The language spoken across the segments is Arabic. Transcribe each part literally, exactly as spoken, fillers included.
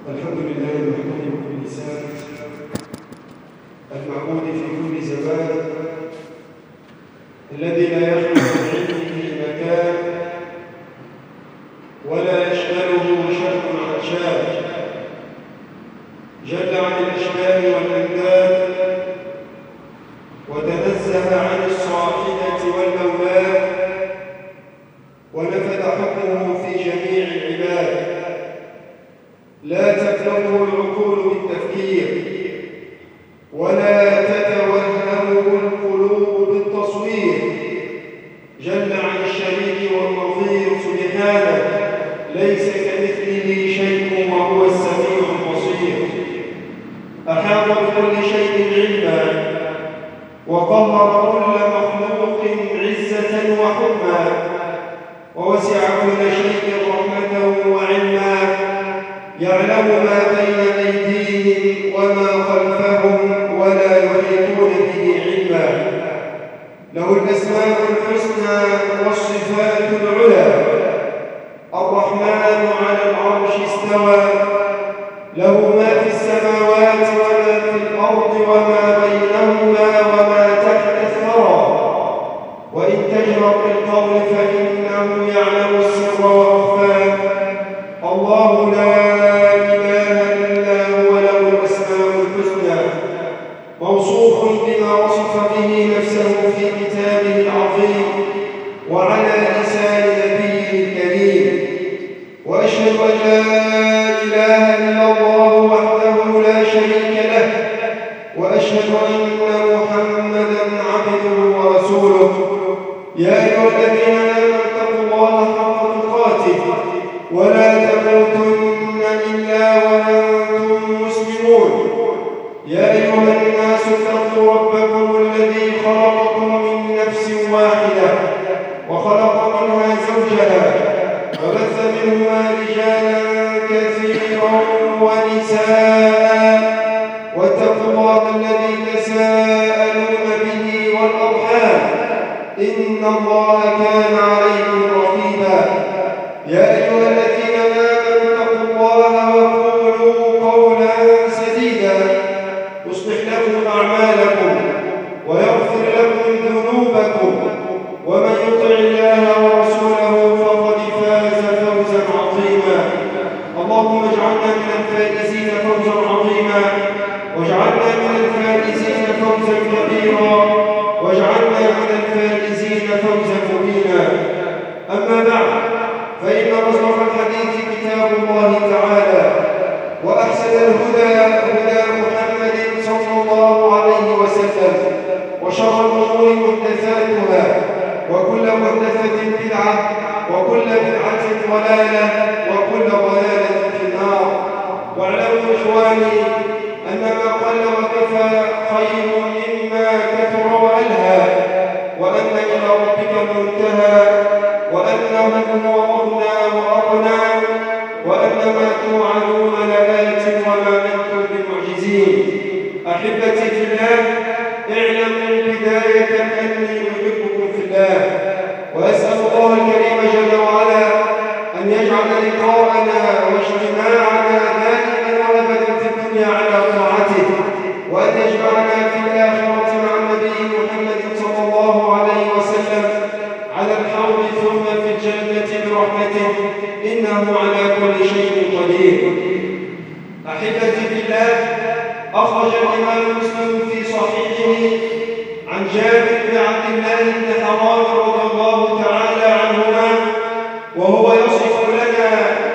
الحمد لله المحمود بكل لسان المعبود في كل زمان الذي لا يخلو من علمه مكان ولا يشغله شأن عطشان جل عن الأشباه والأنداد وتنزه عن الصاحبة والأولاد ونفذ حكمه في جميع العباد لا تبلغه العقول بالتفكير ولا تتوهمه القلوب بالتصوير جل عن الشريك والنظير سبحانه ليس كمثله شيء وهو السميع البصير أحاط بكل شيء علما وقهر كل مخلوق عزة وحكما ووسع كل شيء رحمة وعلما يعلم ما بين أيديهم وما خلفهم ولا يحيطون به علما له الأسماء الحسنى والصفات العلى الرحمن على العرش استوى له ما في السماوات وما في الأرض وما بينهما وما تحت الثرى وإن تجهر بالقول فإنه يعلم السر وأخفى الله لا إله إلا هو له الأسماء الحسنى موصوف بما وصف به نفسه في كتابه العظيم وعلى لسان نبيه الكريم وأشهد أن لا إله إلا الله وحده لا شريك له وأشهد أن محمدًا عبده ورسوله يا أيها الذين آمنوا اتقوا الله حق تقاته ولا تموتن إلا وأنتم مسلمون يا أيها الناس اتقوا ربكم الذي خلقكم من نفس واحدة وخلق منها زوجها وبث منهما رجالا كثيرا ونساء واتقوا الله الذي تساءلون به والأرحام إن الله كان عليكم رقيبا يا أيها الذين آمنوا اتقوا الله وقولوا قولا سديدا يصلح لكم أعمالكم ويغفر لكم ذنوبكم ومن يطع الله ورسوله فقد فاز فوزا عظيما اللهم اجعلنا من الفائزين فوزا عظيما واجعلنا من الفائزين فوزا كبيرا واجعلنا من الفائزين فوزا مبينا أما بعد فإن أصدق الحديث كتاب الله تعالى وأحسن الهدى هدى محمد صلى الله عليه وسلم وشر الأمور محدثاتها وكل محدثة بدعة وكل بدعة ضلالة وكل ضلالة في النار واعلموا إخواني أن ما قل وكفى خير مما كثر وألهى وأن إلى ربك المنتهى وأنه هو أغنى وأقنى وأن ما توعدون لآت وما أنتم بمعجزين أحبتي في الله اعلموا بداية أني أحبكم في الله وأسأل الله الكريم جل وعلا أن يجعل لقاءنا واجتماعنا دائما وأبدا في الدنيا على طاعته وأن يجمعنا في الآخرة مع النبي محمد صلى الله عليه وسلم على الحوض ثم في الجنة برحمته إنه على كل شيء قدير. أحبتي في الله أخرج الإمام مسلم في صحيحه عن جابر بن عبد الله بن حرام رضي الله تعالى عنهما وهو يصف لنا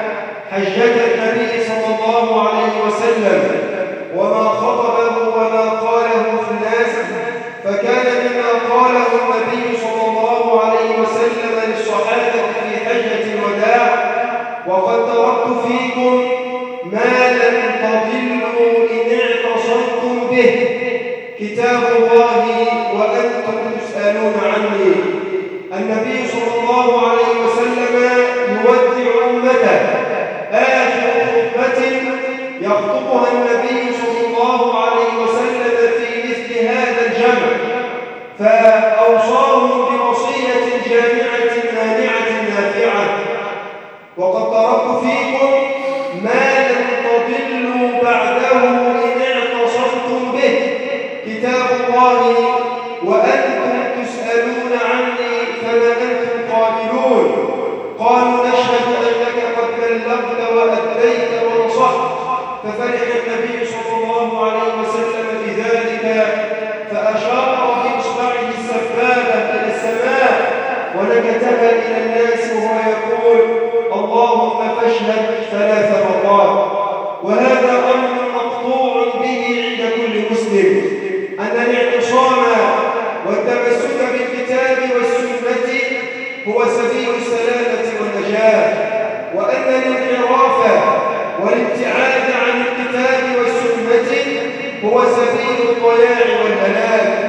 حجة النبي صلى الله عليه وسلم وما خطبه وما قاله في الناس فكان مما قاله النبي صلى الله عليه وسلم للصحابة في حجة الوداع وقد تركت فيكم ما لم تضلوا إن اعتصمتم به كتاب الله وأنتم تسألون عني. النبي صلى الله عليه وسلم يودع أمته آخر خطبة يخطبها النبي صلى الله عليه وسلم في مثل هذا الجمع فأوصاهم بوصية جامعة مانعة نافعة وقد تركت فيكم ما لم تضلوا إن اعتصمتم به كتاب الله وأنتم تسألون عني فما أنتم قائلون. قالوا نشهد أنك قد بلغت وأديت ونصحت. ففرح النبي صلى الله عليه وسلم بذلك فأشار بإصبعه السبابة إلى السماء ونكتها إلى الناس وهو يقول اللهم فاشهد ثلاث مرات. وهذا أمر مقطوع به عند كل مسلم أن الاعتصام والتمسك بالكتاب والسنة هو سبيل السلامة والنجاة، وأن الانحراف والابتعاد عن الكتاب والسنة هو سبيل الضياع والهلاك.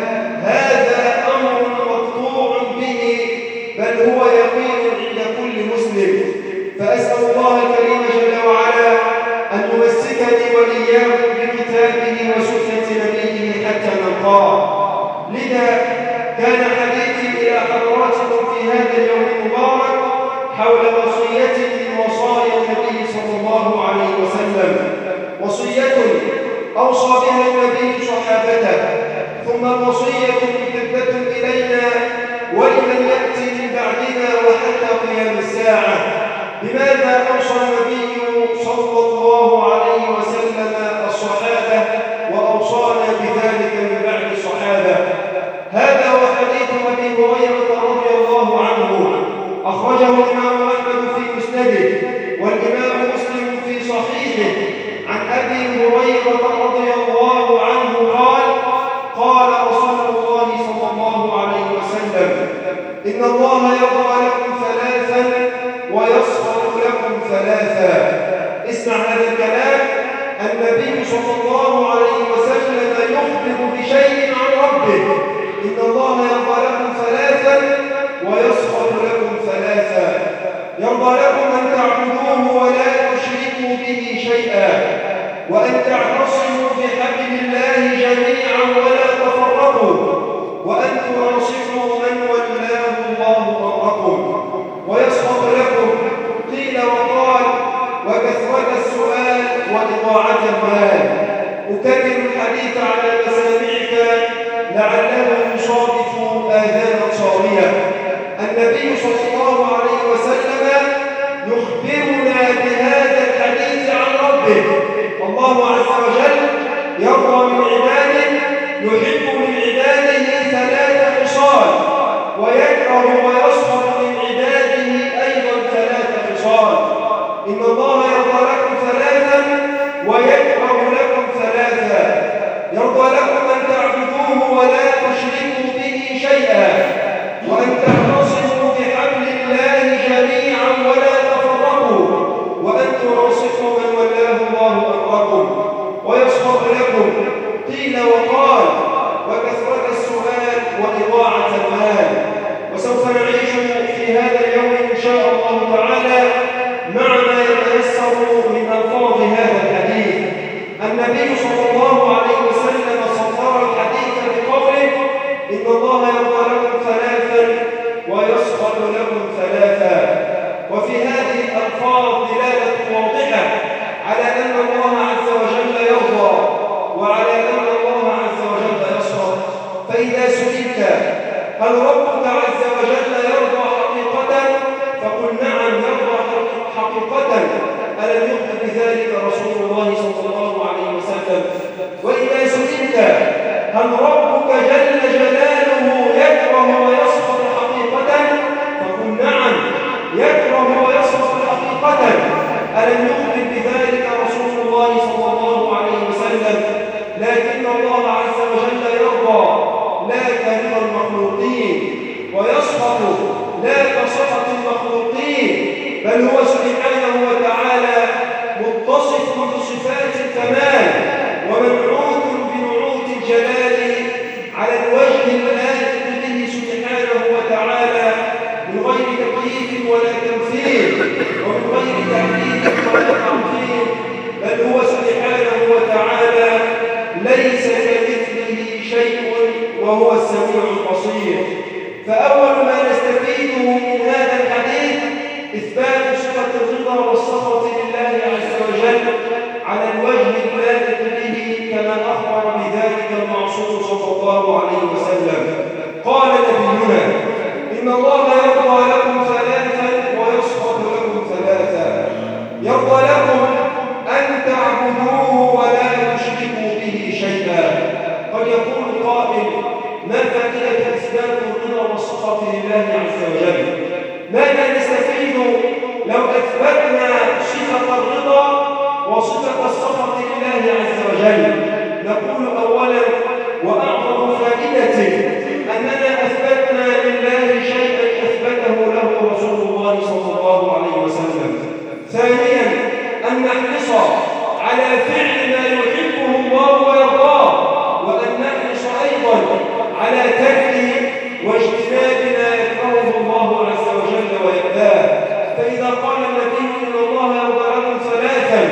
هذا أمر مقطوع به بل هو يقين عند كل مسلم. فأسأل الله الكريم جل وعلا أن يمسكني وإياكم بكتابه وسنة نبيه حتى نلقاه. لذا كان حديثي إلى حضراتكم في هذا اليوم المبارك حول وصية من وصايا النبي صلى الله عليه وسلم، وصية أوصى بها النبي صحابته، ثم الوصية ممتدة إلينا ولمن يأتي من بعدنا وحتى قيام الساعة. بماذا أوصى النبي صلى الله عليه وسلم الصحابة وأوصانا بذلك من بعد الصحابة؟ هذا هو حديث أبي هريرة رضي الله عنه، أخرجه الإمام أحمد في مسنده والإمام مسلم في صحيحه، عن أبي هريرة رضي الله عنه قال قال رسول الله صلى الله عليه وسلم إن الله يرضى لكم ثلاثا ويسخط لكم ثلاثا. اسمع هذا الكلام، النبي صلى الله عليه وسلم يخبر بشيء عن ربه، إن الله يرضى لكم ثلاثا ويسخط لكم ثلاثا. يرضى لكم أن تعبدوه ولا تشركوا به شيئا، وأن تعتصموا بحبل الله جميعا ولا تفرقوا، وأن تناصحوا من ولاه الله أمركم. ويسخط لكم قيل وقال وكثرة السؤال وإضاعة المال. أكرر الحديث على مسامعك لعله يصادف آذانا صاغية. النبي صلى الله عليه وسلم يخبرنا بهذا الحديث عن ربه. الله عز وجل يرضى من عباده، يحب من عباده ثلاث خصال، ويكره ويسخط من عباده أيضا ثلاث خصال. إن الله يرضى لكم ثلاثا ويكره لكم ثلاثا. يرضى لكم أن تعبدوه ولا تشركوا به شيئا، وأن تعتصموا بحبل الله جميعا ولا تفرقوا، وأن تناصحوا من ولاه الله أمركم. ويسخط لكم قيل وقال وكثرة السؤال وإضاعة المال. وسوف نعيش في هذا اليوم إن شاء الله تعالى مع ما يتيسر من ألفاظ هذا الحديث. النبي صلى الله عليه وسلم صدر الحديث بقوله إن الله يرضى لكم ثلاثا ويسخط لكم ثلاثا. وفي هذه الألفاظ دلالة واضحة على أن الله عز وجل يرضى وعلى أن الله عز وجل يسخط. فإذا سئلت هل ربك عز وجل يرضى حقيقة؟ فقل نعم يرضى حقيقة. ألم يخبر بذلك رسول الله صلى الله عليه وسلم؟ وإذا سئلت هل ربك جل جلاله يكره ويسخط حقيقة؟ فقل نعم يكره ويسخط حقيقة. ألم يخبر بذلك رسول الله صلى الله عليه وسلم؟ لكن الله عز وجل يرضى لا كرضا المخلوقين، ويسخط لا كسخط المخلوقين، بل هو سبحانه وتعالى متصف بصفات الكمال ومنعوت بنعوت الجلال على الوجه اللائق به سبحانه وتعالى، من غير تكييف ولا تمثيل ومن غير تحديد ولا تعطيل، بل هو سبحانه وتعالى ليس كمثله شيء وهو السميع البصير. فأول ما نستفيده من هذا الحديث إثبات صفة الرضا والسخط لله عز وجل على الوجه اللائق به الله عليه وسلم. قال نبينا: إن الله يرضى لكم ثلاثا ويسخط لكم ثلاثا. يرضى لكم أن تعبدوه ولا تشركوا به شيئا. قد يقول قائل: ما فائدة إثبات الرضا والسخط لله عز وجل؟ ماذا نستفيد لو أثبتنا صفة الرضا وصفة السخط لله عز وجل؟ نقول أولا وأعظم فائدة أننا أثبتنا لله شيئا أثبته له رسول الله صلى الله عليه وسلم. ثانيا أن نحرص على فعل ما يحبه الله ويرضاه، وأن نحرص أيضا على تركه واجتناب ما يكرهه الله عز وجل ويأباه. فإذا قال النبي: إن الله يرضى لكم ثلاثا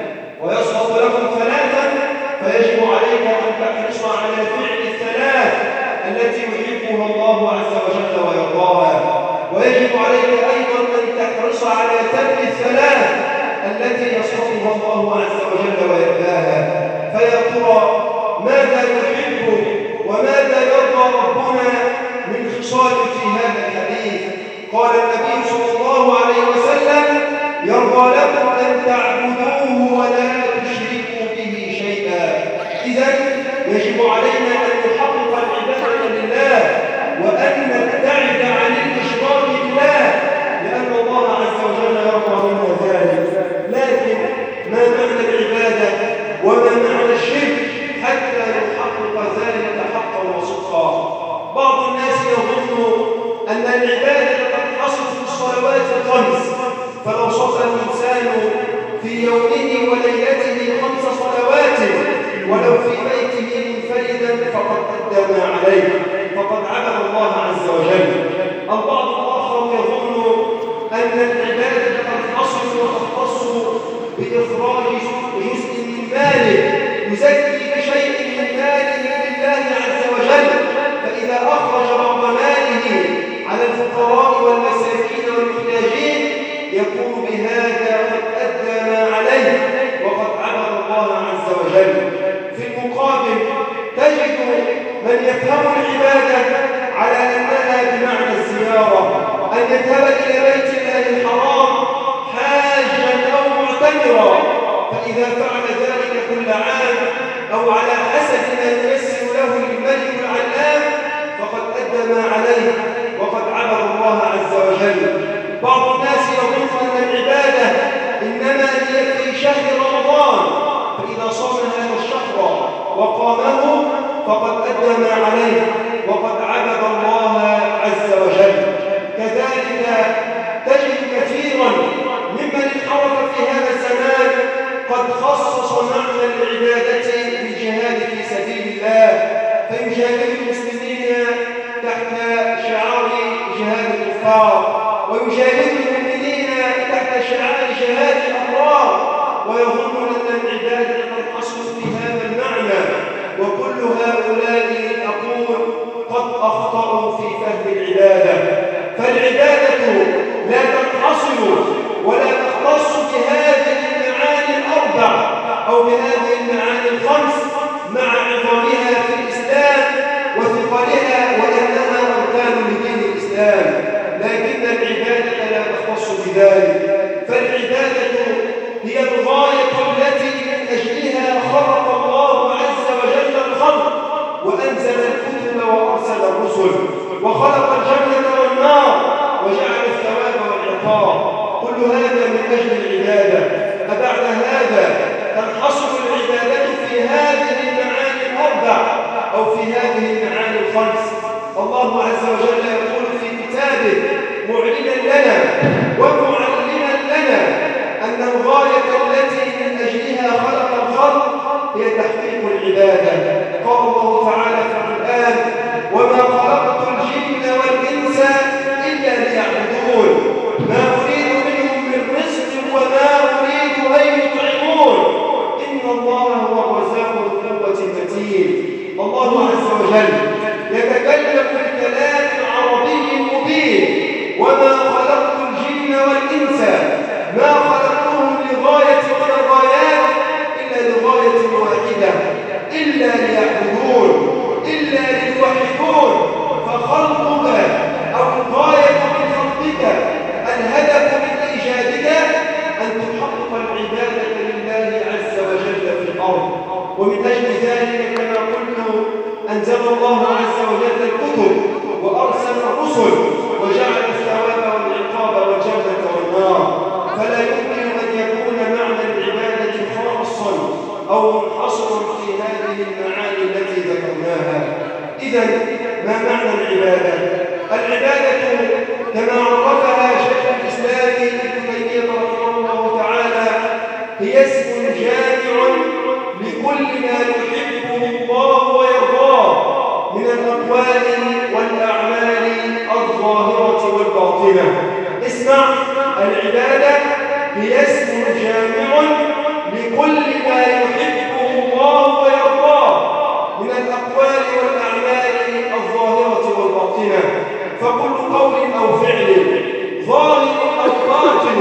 ويسخط لكم ثلاثا، فيجب عليك أن تحرص على فعل الثلاث التي يحبها الله عز وجل ويرضاها، ويجب عليك أيضا أن تحرص على ترك الثلاث التي يسخطها الله عز وجل ويرضاها. فيا ترى ماذا يحب وماذا يرضى ربنا من خصال في هذا الحديث؟ قال النبي صلى الله عليه وسلم: يرضى لكم أن تعبدوه ولا تشركوا به شيئا. إذن يجب علينا أن نحقق العبادة لله وأن نبتعد عن الإشراك بالله، لأن الله عز وجل يرضى منا ذلك. لكن ما معنى العبادة وما معنى الشرك حتى نحقق ذلك حقا وصدقا؟ بعض الناس يظن أن العبادة قد حصلت في الصلوات الخمس، فلو صلى الإنسان في يومه وليلته خمس صلوات ولو في بيته منفردا فقد أدى ما عليه، فقد عبد الله عز وجل. البعض الآخر يظن أن العبادة قد حصلت وتختص بإخراج جزء من ماله، يزكي بشيء من ماله لله عز وجل، فإذا أخرج بعض ماله على الفقراء والمساكين والمحتاجين يكون بهذا قد أدى ما عليه وقد عبد الله عز وجل. في المقابل تجد من يفهم العبادة على أنها بمعنى الزيارة، أن يذهب إلى بيت الله الحرام حاجا أو معتمرا، فإذا فعل ذلك كل عام أو على حسب ما ييسر له الملك العلام فقد أدى ما عليه وقد عبد الله عز وجل. بعض الناس يظن أن العبادة إنما هي في شهر رمضان، فإذا صام هذا الشهر وقامه فقد أدى ما عليه وقد عبد الله عز وجل. كذلك تجد كثيرا ممن انحرف في هذا الزمان قد خصص معنى العبادة بالجهاد في سبيل الله، فيجاهد المسلمين تحت شعار جهاد الكفار، ويجاهد المؤمنين تحت شعار جهاد الأبرار، ويظنون أن العبادة قد حصلت في هذا المعنى. وكل هؤلاء أقول قد أخطأوا في فهم العبادة. فالعبادة لا تنحصر ولا تختص بهذه المعاني الأربع أو بهذه المعاني الخمس مع عظمها في الإسلام وثقلها وأنها أركان لدين الإسلام، لكن العبادة لا تختص بذلك. فالعبادة هي الغاية التي من أجلها خلق الله عز وجل الخلق وأنزل الكتب وأرسل الرسل وخلق الجنة والنار وجعل الثواب والعقاب. كل هذا من أجل العبادة. أبعد هذا تنحصر العبادة في هذه المعاني الأربع أو في هذه المعاني الخمس. الله عز وجل يقول في كتابه معلنا لنا ومعلما لنا أن الغاية التي من أجلها خلق الخلق هي تحقيق العبادة. قال الله تعالى في القرآن: وما خلقت الجن والإنس إلا ليعبدون ما أريد منهم من رزق وما أريد أن يطعمون إن الله هو الرزاق ذو القوة المتين. الله عز وجل يتكلم بالكلام ومن أجل ذلك كما قلت أنزل الله عز وجل الكتب وأرسل الرسل وجعل الثواب والعقاب والجنة والنار، فلا يمكن أن يكون معنى العبادة خاصا أو منحصرا في هذه المعاني التي ذكرناها. إذن ما معنى العبادة؟ العبادة كما عرفها شيخ الإسلام ابن تيمية رحمه الله تعالى هي اسم جامع لكل ما يحبه الله ويرضاه من الأقوال والأعمال الظاهرة والباطنة. اسمع، العبادة هي اسم جامع لكل ما يحبه الله ويرضاه من الأقوال والأعمال الظاهرة والباطنة، فكل قول أو فعل ظاهر أو باطن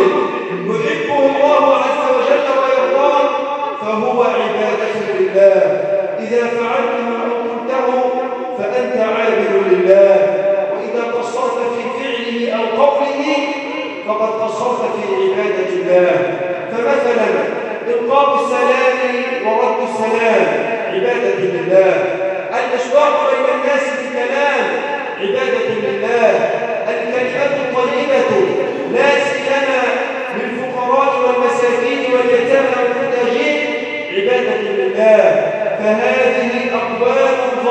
يحبه الله عز وجل ويرضاه فهو عبادة لله. إذا فعلت ما قلته فأنت عابد لله، وإذا قصرت في فعله أو قوله فقد قصرت في عبادة الله. فمثلا إلقاء السلام ورد السلام عبادة لله، الإصلاح بين الناس بالكلام عبادة لله، الكلمة الطيبة لا سيما للفقراء والمساكين واليتامى والمحتاجين عبادة لله. فهذه أقوال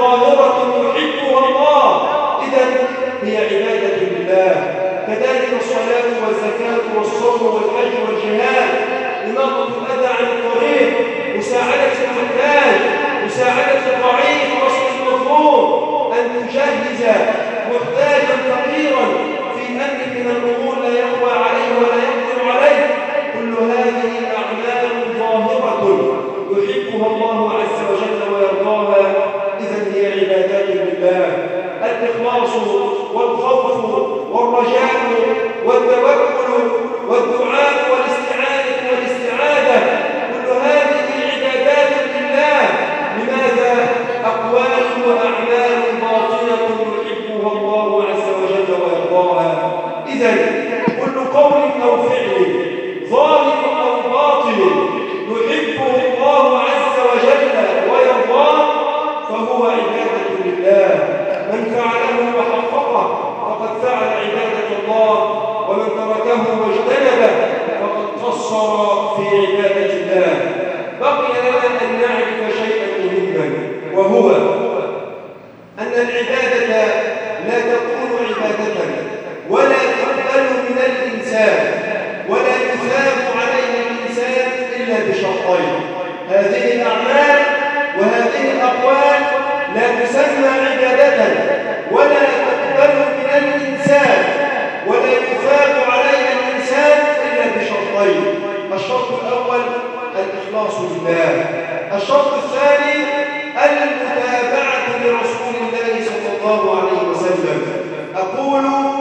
ظاهرة يحبها الله، إذن هي عبادة لله. كذلك الصلاة والزكاة والصوم والحج والجهاد، إماطة الأذى عن الطريق، مساعدة المحتاج، مساعدة الضعيف، نصر المظلوم، أن تجهز محتاجا فقيرا في أمر من الأمور لا يقوى عليه ولا يقدر عليه، كل هذه أعمال ظاهرة يحبها الله عز وجل ويرضاها، إذن هي عبادات لله. الإخلاص والخوف والرجاء والتوكل والدعاء والاستعانة والاستعاذة، كل هذه عبادات لله. لماذا؟ أقوال وأعمال باطنة يحبها الله عز وجل ويرضاها. إذن كل قول أو فعل ظاهر أو باطن يحبه الله عز وجل ويرضاه فهو عبادة لله. من فعله وحققه فقد فعل عبادة الله، ومن تركه واجتنبه فقد قصر في عبادة الله. بقي لنا أن نعرف شيئا مهما، وهو أن العبادة لا تكون عبادة ولا تقبل من الإنسان ولا يثاب عليها الإنسان إلا بشرطين: هذه الأعمال وهذه الأقوال لا تسمى عبادة ولا تقبل من الإنسان ولا يثاب عليها الإنسان إلا بشرطين. الشرط الأول الإخلاص لله، الشرط الثاني المتابعة لرسول الله صلى الله عليه وسلم. أقول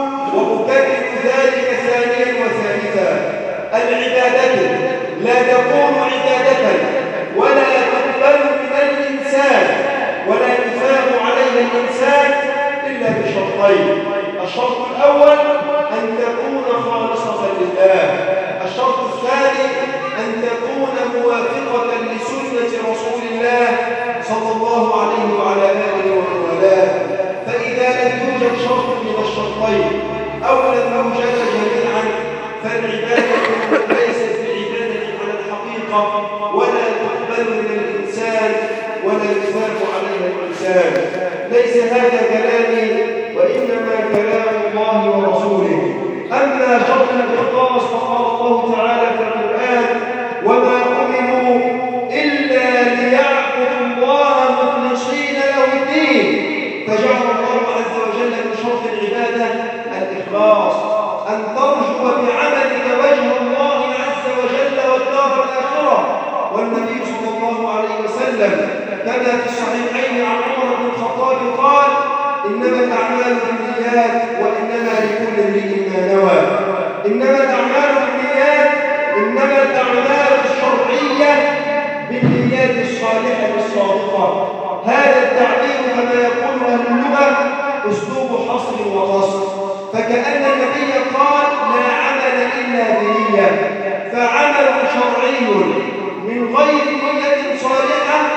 وأكرر ذلك ثانيا وثالثا: العبادة لا تكون عبادة ولا تقبل من الإنسان ولا يثاب عليها الإنسان إلا بشرطين. الشرط الأول أن تكون خالصة لله، الشرط الثاني أن تكون موافقة لسنة رسول الله صلى الله عليه وعلى آله ومن والاه. فإذا لم يوجد شرط من الشرطين أو لم يوجد جميعا فالعبادة ليست بعبادة على الحقيقة ولا تقبل من الإنسان ولا يثاب عليها الإنسان. ليس هذا كلامي وإنما كلام الله ورسوله. أما شرط الإخلاص فقال الله تعالى في القرآن: وما أمروا إلا ليعبدوا الله مخلصين له الدين. فجعل الله عز وجل من شرط العبادة الإخلاص، أن ترجو بعملك وجه الله عز وجل والدار الآخرة. والنبي صلى الله عليه وسلم كما في الصحيحين عن عمر بن الخطاب قال: إنما الأعمال بالنيات وإنما لكل امرئ ما نوى. إنما الأعمال بالنيات، إنما الأعمال الشرعية بالنيات الصالحة الصادقة. هذا التعبير كما يقول أهل اللغة أسلوب حصر وقصر، فكأن النبي قال: لا عمل إلا بنية. فعمل شرعي من غير نية صالحة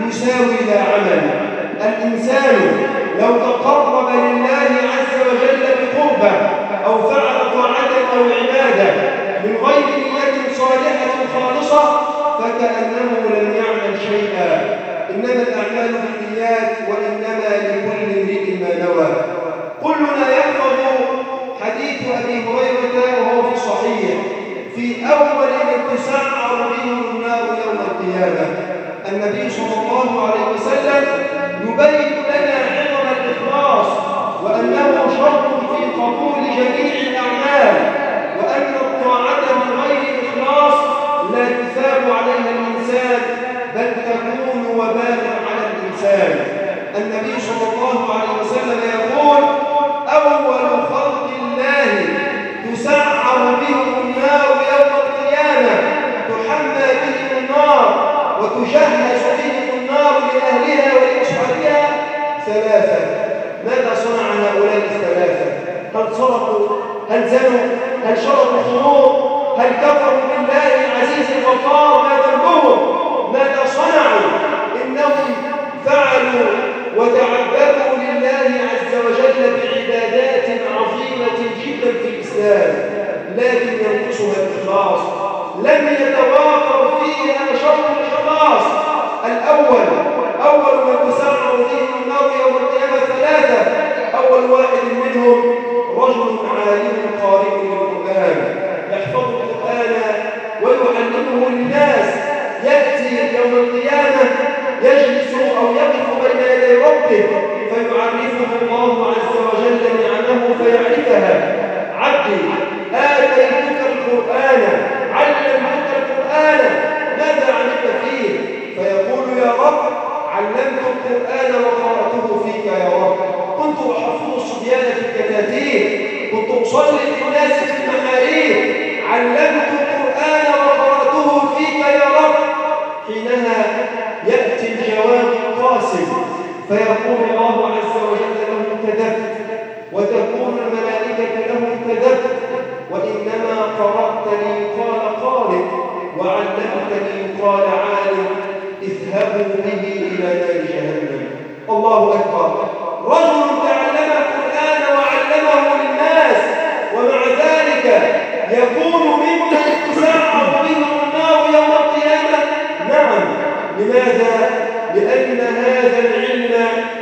يساوي لا عمل. الإنسان لو تقرب لله عز وجل بقربة أو فعل طاعة أو عبادة من غير نية صالحة خالصة فكأنه لم يعمل شيئا. إنما الأعمال بالنيات وإنما لكل امرئ ما نوى. كلنا يحفظ حديث أبي هريرة وهو في الصحيح في أول من تسعر بهم النار يوم القيامة. النبي صلى الله عليه وسلم يبين لنا عظم الإخلاص وأنه شرط في قبول جميع الأعمال، وأن الطاعة من غير إخلاص لا يثاب عليها الإنسان بل تكون وبالا على الإنسان. النبي صلى الله عليه وسلم يقول: أول خلق الله تسعر بهم النار يوم القيامة، تحمى بهم النار وتجهز بهم النار لأهلها ولأصحابها ثلاثة. ماذا صنع هؤلاء الثلاثة؟ هل سرقوا؟ هل زنوا؟ هل شربوا الخمور؟ هل كفروا بالله العزيز الغفار؟ ما ذنبهم؟ ماذا صنعوا؟ إنهم فعلوا وتعبدوا لله عز وجل بعبادات عظيمة جدا في الإسلام، لكن ينقصها الإخلاص، لم يتوافر فيها شرط الإخلاص. الأول أول من تسعر بهم النار يوم القيامة ثلاثة. أول واحد منهم رجل عالم قارئ للقرآن يحفظ القرآن ويعلمه للناس، يأتي يوم القيامة يجلس أو يقف بين يدي ربه فيعرفه الله عز وجل نعمه فيعرفها: عبدي آتيتك القرآن علمتك القرآن ماذا عملت فيه؟ فيقول: يا رب علمت القرآن وقرأته فيك يا رب، كنت أحفظ الصبيان في الكتاتيب، كنت أصلي للناس في المحاريب، علمت القرآن وقرأته فيك يا رب. حينها يأتي الجواب القاسم فيقول الله عز وجل له: كذبت، وتكون الملائكة له: كذبت، وإنما قرأتني قال قارئ وعلمتني قال عالم، اذهبوا به إلى نار جهنم. الله أكبر. رجل تعلم القرآن وعلمه للناس ومع ذلك يكون ممن تسعر بهم النار يوم القيامة. نعم. لماذا؟ لأن هذا العلم،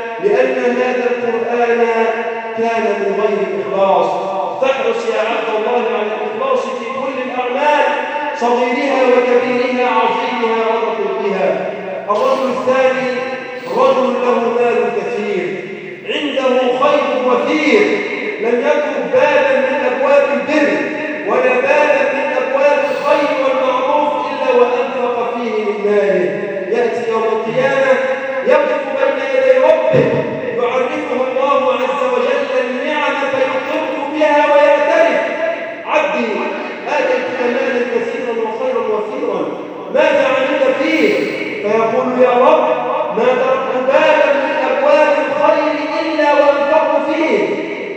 لأن هذا القرآن كان من غير إخلاص. فاحرص يا عبد الله على الإخلاص في كل الأعمال، صغيرها وكبيرها، عظيمها ورقيقها. الرجل الثاني رجل له مال كثير، عنده خير وفير، لم يترك بابا من أبواب البر ولا بابا من أبواب الخير والمعروف إلا وأنفق فيه من ماله. يأتي يوم القيامة يقف بين يدي ربه يعرفه الله عز وجل النعم فيقر بها ويعترف: عبدي آتيتك مالا كثيرا وخيرا وفيرا ماذا عملت فيه؟ فيقول: يا رب ما تركت بابا من أبواب الخير إلا وأنفقت فيه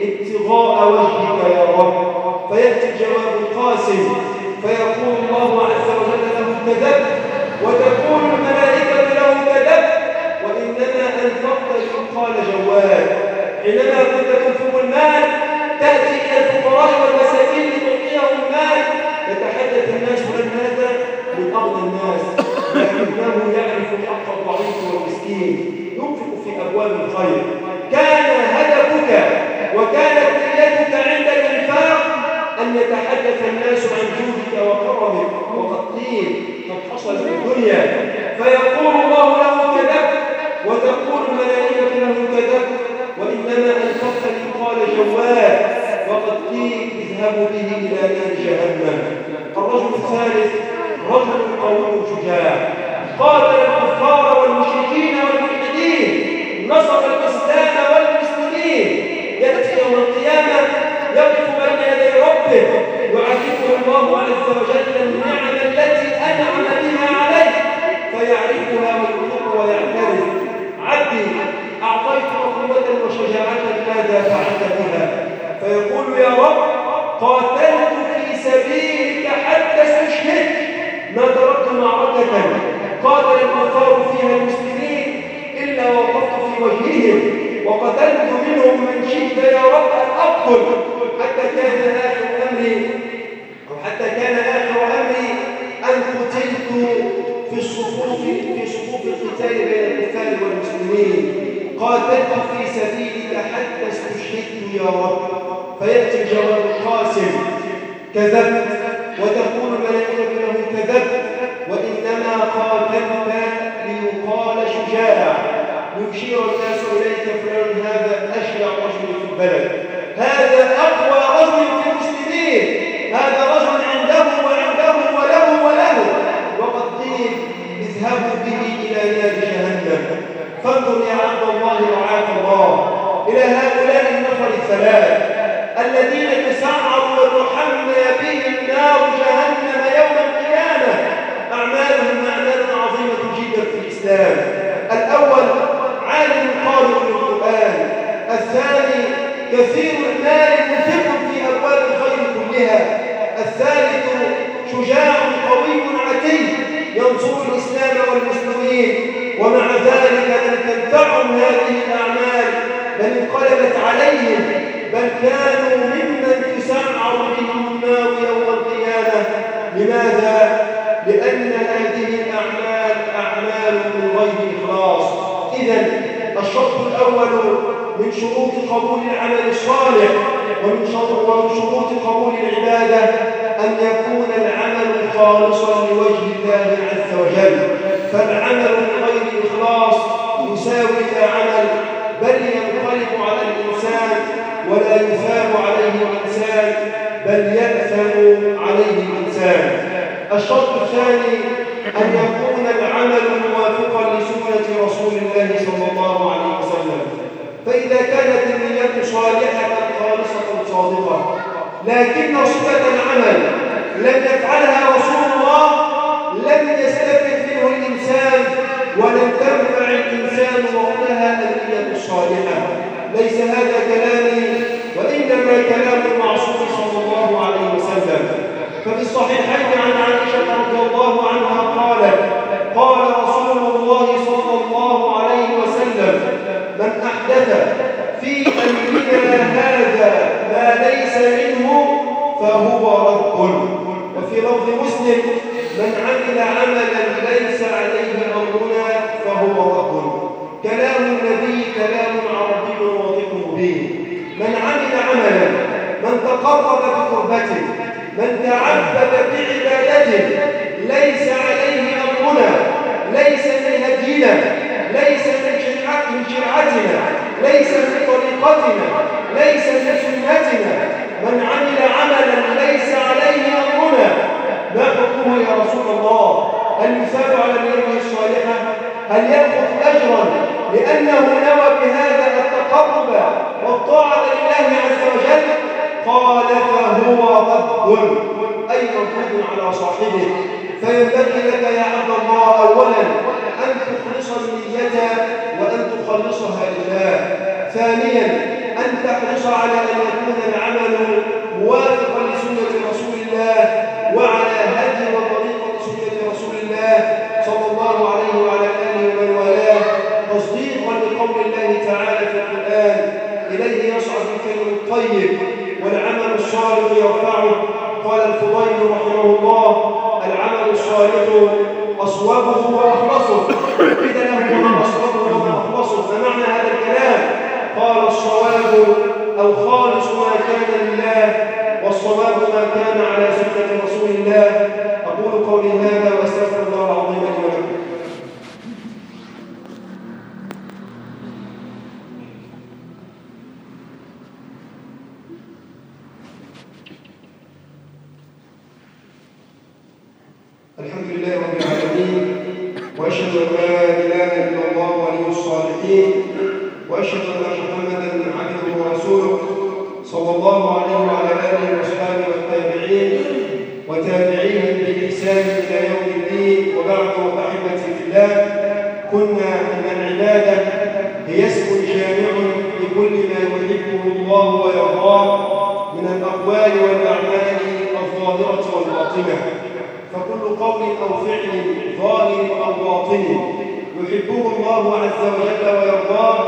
ابتغاء وجهك يا رب. فيأتي الجواب القاسم فيقول الله عز وجل له: كذبت، وتقول الملائكة له: كذبت، وإنما أنفقت قال جواد. حينما كنت تنفق المال تأتي إلى الفقراء والمساكين لتعطيهم المال، يتحدث الناس عن هذا من أغنى الناس، لكنه يعرف حق الضعيف والمسكين، ينفق في أبواب الخير. كان هدفك وكانت نيتك عند الإنفاق أن يتحدث الناس عن جودك وكرمك، وقد قيل قد حصل في الدنيا. فيقول الله له: كذبت، وتقول الملائكة له: كذبت، وإنما أنفقت قال جواد، وقد قيل اذهبوا به إلى نار جهنم. الرجل الثالث رجل قوي شجاع، قاتل الكفار والمشركين والملحدين، نصر الإسلام والمسلمين. يأتي يوم القيامة يقف بين يدي ربه يعرفه الله عز وجل النعم التي أنعم بها عليه فيعرفها ويطلق ويعترف: عبدي أعطيتك قوة وشجاعة ماذا فعلت بها؟ فيقول: يا رب قاتلت في سبيلك حتى استشهدت، ما ضربت معركة قاتل الكفار فيها المسلمين فيهم وقتلت منهم من شئت يا رب أن أقتل حتى كان آخر أمري أو حتى كان آخر أمري أن قتلت في الصفوف في صفوف القتال بين الكفار والمسلمين قاتلت في سبيلك حتى استشهدت يا رب. فيأتي الجواب القاسم كذبت وتقول الملائكة له كذبت وإنما قاتلت ليقال شجاع يشير الناس إليك فلان هذا أشجع رجل في البلد هذا أقوى رجل في المسلمين هذا رجل عنده وعنده وله وله وقد قيل اذهبوا به إلى نار جهنم. فانظر يا عبد الله رعاك الله إلى هؤلاء النفر الثلاث الذين تسعر وتحمى بهم نار جهنم يوم القيامة أعمالهم أعمال عظيمة جدا في الإسلام. الأول عالم قارئ للقرآن الثاني كثير المال منفق في أبواب الخير كلها الثالث شجاع قوي عتي ينصر الإسلام والمسلمين ومع ذلك لم تنفعهم هذه الأعمال بل انقلبت عليهم بل كانوا ممن تسعر بهم النار يوم القيامة. لماذا؟ لأن هذه الأعمال أعمال من غير إخلاص. إذن الشرط الأول من شروط قبول العمل الصالح ومن شروط قبول العبادة أن يكون العمل خالصا لوجه الله عز وجل. فالعمل من غير إخلاص يساوي لا عمل بل ينقلب على الإنسان ولا يثاب عليه الإنسان بل يأثم عليه الإنسان. الشرط الثاني أن يكون العمل موافقا لسنة رسول الله صلى الله عليه وسلم. فإذا كانت النية صالحة خالصة صادقة لكن صفة العمل لم يفعلها رسول الله لم يستفد منه الإنسان ولم تنفع الإنسان وقتها النية الصالحة. ليس هذا كلامي وإنما كلام المعصوم صلى الله عليه وسلم. ففي الصحيحين عن عائشة رضي الله عنها قالت قال رسول الله صلى الله عليه وسلم من أحدث في أمرنا هذا ما ليس منه فهو رد. وفي لفظ مسلم من عمل عملا ليس عليه أمرنا فهو رد. كلام النبي كلام عربي واضح مبين. من عمل عملا من تقرب بقربته من تعبد بعبادته ليس عليه أمرنا ليس من هدينا ليس من شرعتنا ليس من طريقتنا ليس من سنتنا من عمل عملا ليس عليه أمرنا ما حكمه يا رسول الله؟ هل يثاب على نيته الصالحة؟ هل يأخذ أجرا لأنه نوى بهذا التقرب والطاعة لله عز وجل؟ قال فهو رد أي مردود على صاحبه. فينبغي لك يا عبد الله أولا أن تخلص النية وأن تخلصها لله. ثانيا أن تحرص على أن يكون العمل موافقا لسنة رسول الله وعلى هدي وطريقة سنة رسول الله صلى الله عليه وعلى آله ومن والاه تصديقا لقول الله تعالى في القرآن إليه يصعد الكلم الطيب والعمل الصالح يرفعه. قال الفضيل رحمه الله العمل الصالح أصوبه وأخلصه. إذا له ما أصوبه وأخلصه فمعنى هذا الكلام قال الصواب أو خالص ما كان لله والصواب ما كان على سنة رسول الله. أقول قولي هذا وأستغفر الله العظيم لي ولكم. الحمد لله رب العالمين وأشهد أن لا إله إلا الله ولي الصالحين وأشهد أن محمدا عبده ورسوله صلى الله عليه وعلى آله وأصحابه والتابعين وتابعيهم بإحسان إلى يوم الدين. وبعد أحبتي في الله كنا أن العبادة هي اسم جامع لكل ما يحبه الله ويرضاه من الأقوال والأعمال الظاهرة والباطنة. فكل قول أو فعل ظاهر أو باطن يحبه الله عز وجل ويرضاه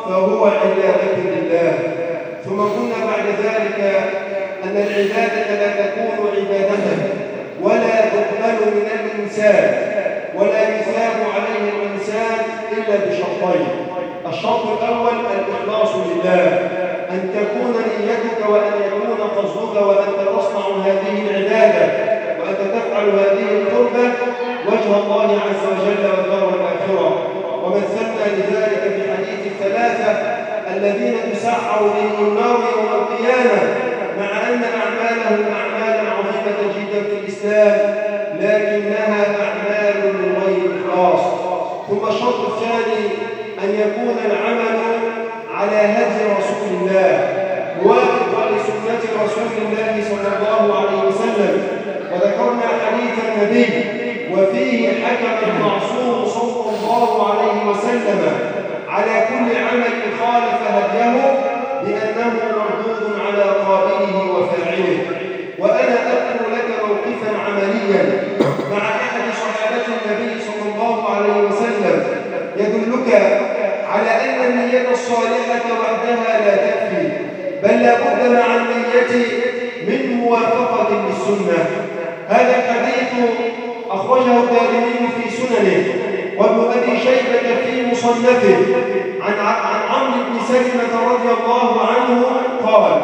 فهو عبادة لله. ثم قلنا بعد ذلك أن العبادة لا تكون عبادة ولا تقبل من الإنسان ولا يثاب عليه الإنسان إلا بشرطين. الشرط الأول الإخلاص لله، أن تكون نيتك وأن يكون قصدك وأنت تصنع هذه العبادة وأنت تفعل هذه القربة وجه الله عز وجل والدار الآخرة. ومثلنا لذلك بحديث الثلاثة الذين تسعر بهم النار يوم القيامة مع أن أعمالهم أعمالا عظيمة جدا في الإسلام لكنها أعمال من غير إخلاص. ثم الشرط الثاني أن يكون العمل على هدي رسول الله موافقا لسنة رسول الله صلى الله عليه وسلم. وذكرنا حديث النبي وفيه حكم المعصوم صلى الله عليه وسلم على كل عمل خالف هديه بأنه مردود على قائله وفاعله. وأنا أذكر لك موقفا عمليا مع أحد صحابة النبي صلى الله عليه وسلم يدلك على أن النية الصالحة وحدها لا تكفي، بل لا بد مع النية من موافقة للسنة. هذا الحديث أخرجه الدارمي في سننه وابن أبي شيبة في مصنفه عن عن عمرو بن سلمة رضي الله عنه قال: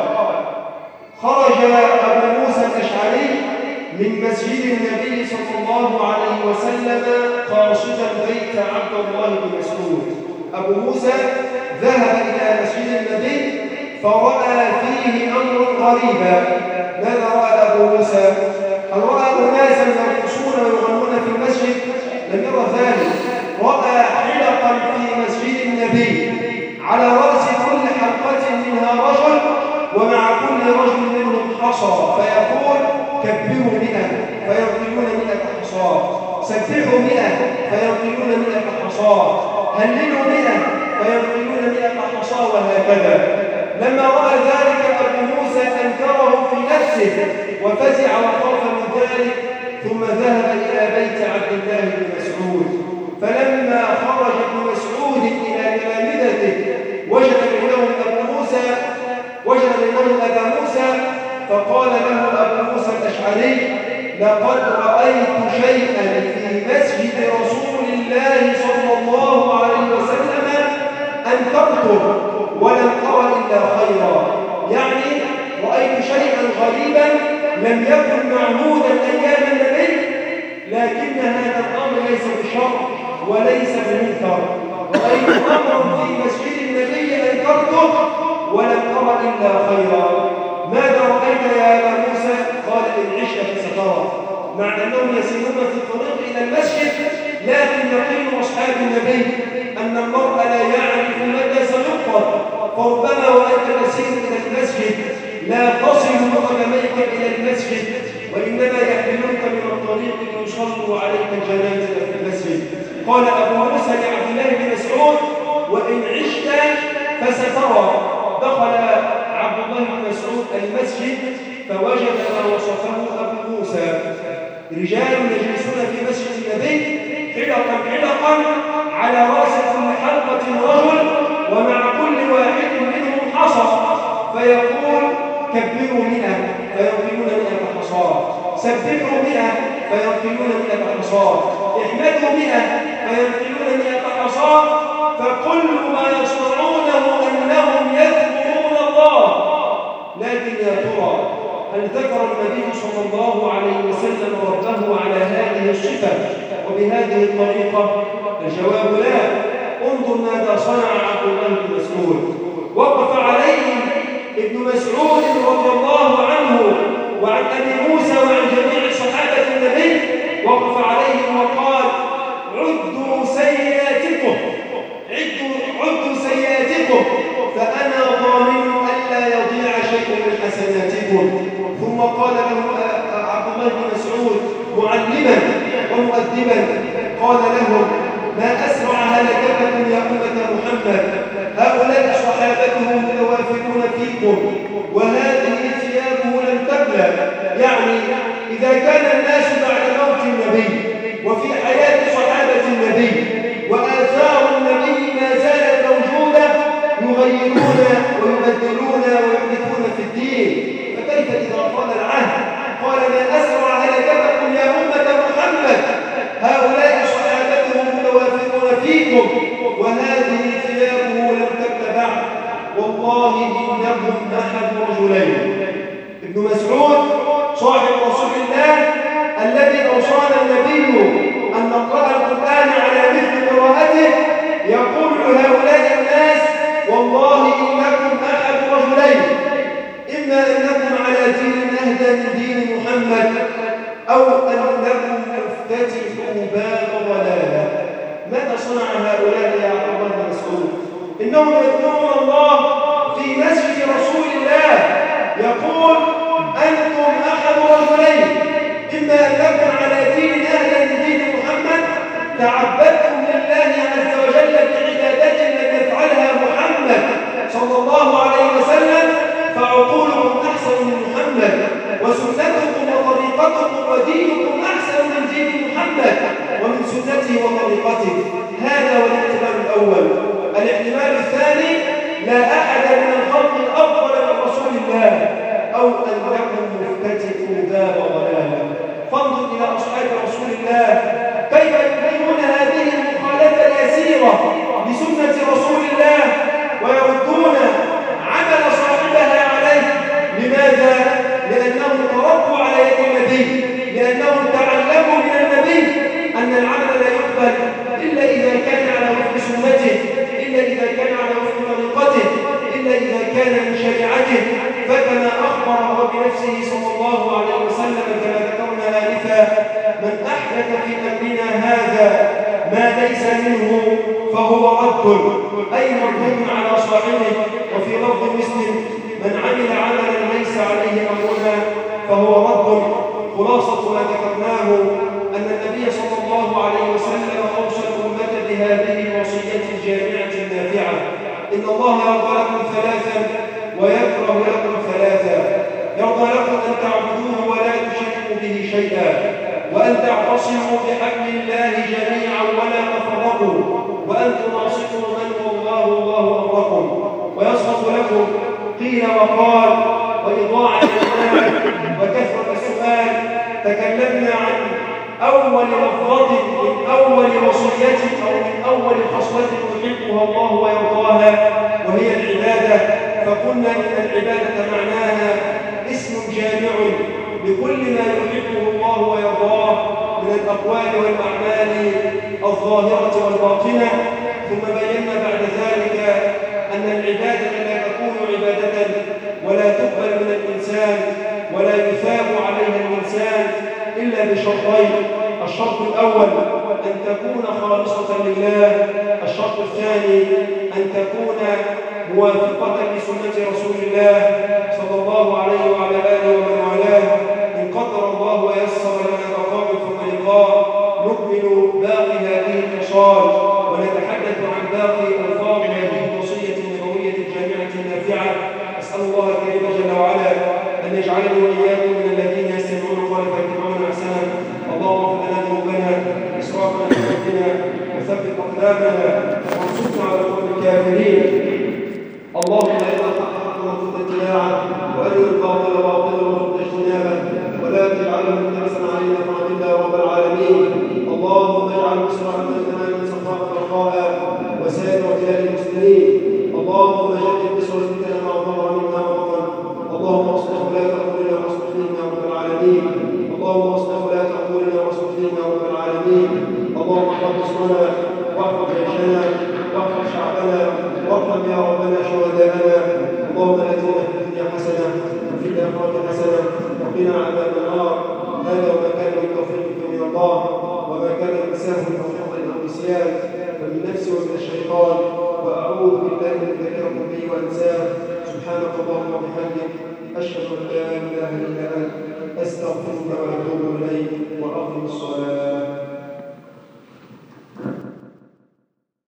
خرج أبو موسى الأشعري من مسجد النبي صلى الله عليه وسلم قاصدا بيت عبد الله بن مسعود. أبو موسى ذهب إلى مسجد النبي فرأى فيه أمرا غريبا. ماذا رأى أبو موسى؟ هل رأى أناسا يرقصون ويغنون في المسجد؟ لم يرى ذلك. رأى حلقا في مسجد النبي على رأس كل حلقة منها رجل ومع كل رجل منهم حصى، فيقول: كبروا مئة فينقلون مئة حصى، سبحوا مئة فينقلون مئة حصى، هللوا مئة فينقلون مئة حصى، وهكذا. لما رأى ذلك أبو موسى أنكره في نفسه وفزع وخاف من ذلك، ثم ذهب إلى بيت عبد الله بن مسعود. فلما خرج ابن مسعود إلى تلامذته وجد بينهم أبو موسى وجد بينهم أبا موسى فقال له أبو موسى الأشعري: لقد رأيت شيئا في مسجد رسول الله صلى الله عليه وسلم أنكرته ولم أرى إلا خيرا. يعني رأيت شيئا غريبا لم يكن معهودا أيام النبي، لكن هذا الأمر ليس بشر وليس بمنكر. رأيت أمرا في مسجد النبي أنكرته ولم أرى إلا خيرا. ماذا رأيت يا أبا موسى؟ قال: إن عشت فسترى. مع أنهم يسيرون في الطريق إلى المسجد، لكن يقين أصحاب النبي أن المرء لا يعرف متى سيقبض، فربما وأنت تسير إلى المسجد لا تصل قدميك إلى المسجد، وإنما يحملونك من الطريق ليصلوا عليك الجنازة في المسجد. قال أبو موسى لعبد الله بن مسعود: وإن عشت فسترى. دخل عبد الله بن مسعود المسجد فوجد ما وصفه أبو موسى: رجال يجلسون في مسجد النبي حلقا حلقا على رأس كل حلقة رجل ومع كل واحد منهم حصى، فيقول: كبروا مئة فينقلون مئة حصى، سبحوا مئة فينقلون مئة حصى، احمدوا مئة فينقلون مئة حصى. فكل ما يصنعونه أنهم يذكرون الله. لكن يا ترى هل ذكر النبي صلى الله عليه وسلم ربه على هذه الصفة وبهذه الطريقة؟ الجواب لا. انظر ماذا صنع عبد الله بن مسعود. وقف عليه ابن مسعود رضي الله عنه وعن أبي موسى وعن جميع صحابة النبي، وقف عليه وقال: عدوا سيئاتكم عدوا, عدوا سيئاتكم فأنا ضامن ألا يضيع شيء من حسناتكم. ثم قال له عبد الله بن مسعود معلما ومؤدبا، قال لهم: ما أسرع هلكتكم يا أمة محمد، هؤلاء صحابته متوافقون فيكم وهذه ثيابه لم تبلى. يعني إذا كان الناس بعد موت النبي وفي حياة صحابة النبي وآثار النبي ما زالت موجودة، فيكم وهذه ثيابه لم تبل بعد والله إنهم أحد رجلين. ابن مسعود صاحب رسول الله الذي أوصانا النبي أن نقرأ القرآن على مثل قراءته يقول لهؤلاء الناس والله إنكم أحد رجلين، إما أنكم على دين أهدى من دين محمد أو أنكم مفتتحوا باب ضلالة. ماذا صنع هؤلاء يا عبد الله بن مسعود؟ إنهم يذكرون الله في مسجد رسول الله يقول أنتم أحد رجلين، إما أنكم على دين أهل من دين محمد تعبدتم لله عز وجل بعبادة لم يفعلها محمد صلى الله عليه وسلم فعقولكم أحسن من محمد وسنتكم وطريقتكم ودينكم أحسن من دين محمد ومن سنته وطريقته. هذا هو الاحتمال الأول. الاحتمال الثاني لا أحد من الخلق أفضل من رسول الله أو أنكم مفتتحوا باب ضلالة. فانظر إلى أصحاب رسول الله كيف يبينون هذه المخالفة اليسيرة لسنة رسول الله ويردون عمل صاحبها عليه. لماذا؟ لأنهم تربوا على يد النبي، لأنهم تعلموا من النبي أن العمل لا يقبل إلا إذا كان على وفق سنته، إلا إذا كان على وفق طريقته، إلا إذا كان من شريعته. فكما أخبر الله بنفسه صلى الله عليه وسلم كما ذكرنا آنفا من أحدث في أمرنا هذا ما ليس منه فهو رد، أي مردود على صاحبه. وفي لفظ مسلم من عمل عملا ليس عليه أمرنا فهو رد. خلاصة ما ذكرناه أن النبي صلى الله عليه وسلم أوصى الأمة بهذه الوصية الجامعة النافعة: إن الله يرضى لكم ثلاثا ويكره لكم ثلاثا. يرضى لكم أن تعبدوه ولا تشركوا به شيئا، وأن تعتصموا بحبل الله جميعا ولا تفرقوا، وأن تناصحوا من والله الله أمركم ويصرف لكم قيل وقال وإضاعة المال وكثرة السؤال. تكلمنا عن أول لفظة من أول وصية أو من أول خصلة يحبها الله ويرضاها وهي العبادة. فقلنا إن العبادة معناها اسم جامع لكل ما يحبه الله ويرضاه من الأقوال والأعمال الظاهرة والباطنة. ثم بينا بعد ذلك أن العبادة لا تكون عبادة ولا تقبل من الإنسان ولا يثاب عليها الإنسان إلا بشرطين: الشرط الأول أن تكون خالصة لله، الشرط الثاني أن تكون موافقة لسنة رسول الله صلى الله عليه وعلى آله ومن والاه. إن قدر الله ويسر لنا بقاء ثم لقاء نكمل باقي هذه الخصال ونتحدث عن باقي ألفاظ هذه الوصية النبوية الجامعة النافعة. أسأل الله الكريم جل وعلا أن يجعلني وإياكم من الذين يستمعون القول فيتبعون أحسنه. اللهم اغفر لنا ذنوبنا وإسرافنا في أمرنا وثبت أقدامنا وانصرنا على القوم الكافرين. اللهم أرنا الحق حقا وارزقنا اتباعه وأرنا الباطل باطلا وارزقنا اجتنابه ولا تجعله ملتبسا علينا فاضل يا رب العالمين. اللهم اجعل مصر أمامنا صفاء رخاء وسائر بلاد المسلمين. اللهم جدد مصر فتنة ما ظهر منا وبطن. اللهم اصلح ولاة أمورنا واصلح فينا يا رب العالمين. اللهم اصلح ولاة أمورنا واصلح فينا يا رب العالمين. اللهم احفظ مصرنا واحفظ جيشنا واحفظ شعبنا وارحم يا ربنا شهداءنا. اللهم آتنا في الدنيا حسنة وفي الآخرة حسنة وقنا عذاب النار. هذا وما كان من توفيق من الله وما كان من سهو أو خطأ أو نسيان فمن نفسي ومن الشيطان، وأعوذ بالله من ذكركم به وأنساه. سبحانك اللهم وبحمدك أشهد أن لا إله إلا أنت أستغفرك وأتوب إليك وأقم الصلاة.